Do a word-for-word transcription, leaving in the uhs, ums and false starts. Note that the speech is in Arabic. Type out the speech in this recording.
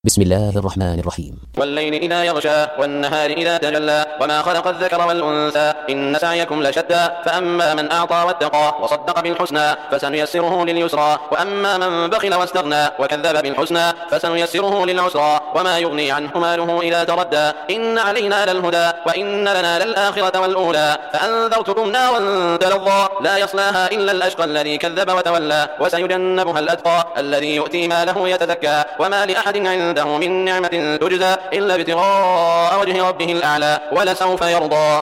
بسم الله الرحمن الرحيم. والليل إذا يغشى والنهار إذا تجلى وما خلق الذكر والأنثى إن سعيكم لشتى فأما من أعطى واتقى وصدق بالحسنى فسنيسره لليسرى وأما من بخل واستغنى وكذب بالحسنى فسنيسره للعسرى وما يغني عنه ماله إذا تردى إن علينا للهدى وإن لنا للآخرة والأولى فأنذرتكم نارا تلظى لا يصلاها إلا الأشقى الذي كذب وتولى وسيجنبها الأتقى الذي يؤتي ماله يتزكى وما لأحد عنده من نعمة تجزى إلا ابتغاء وجه ربه الأعلى ولسوف يرضى.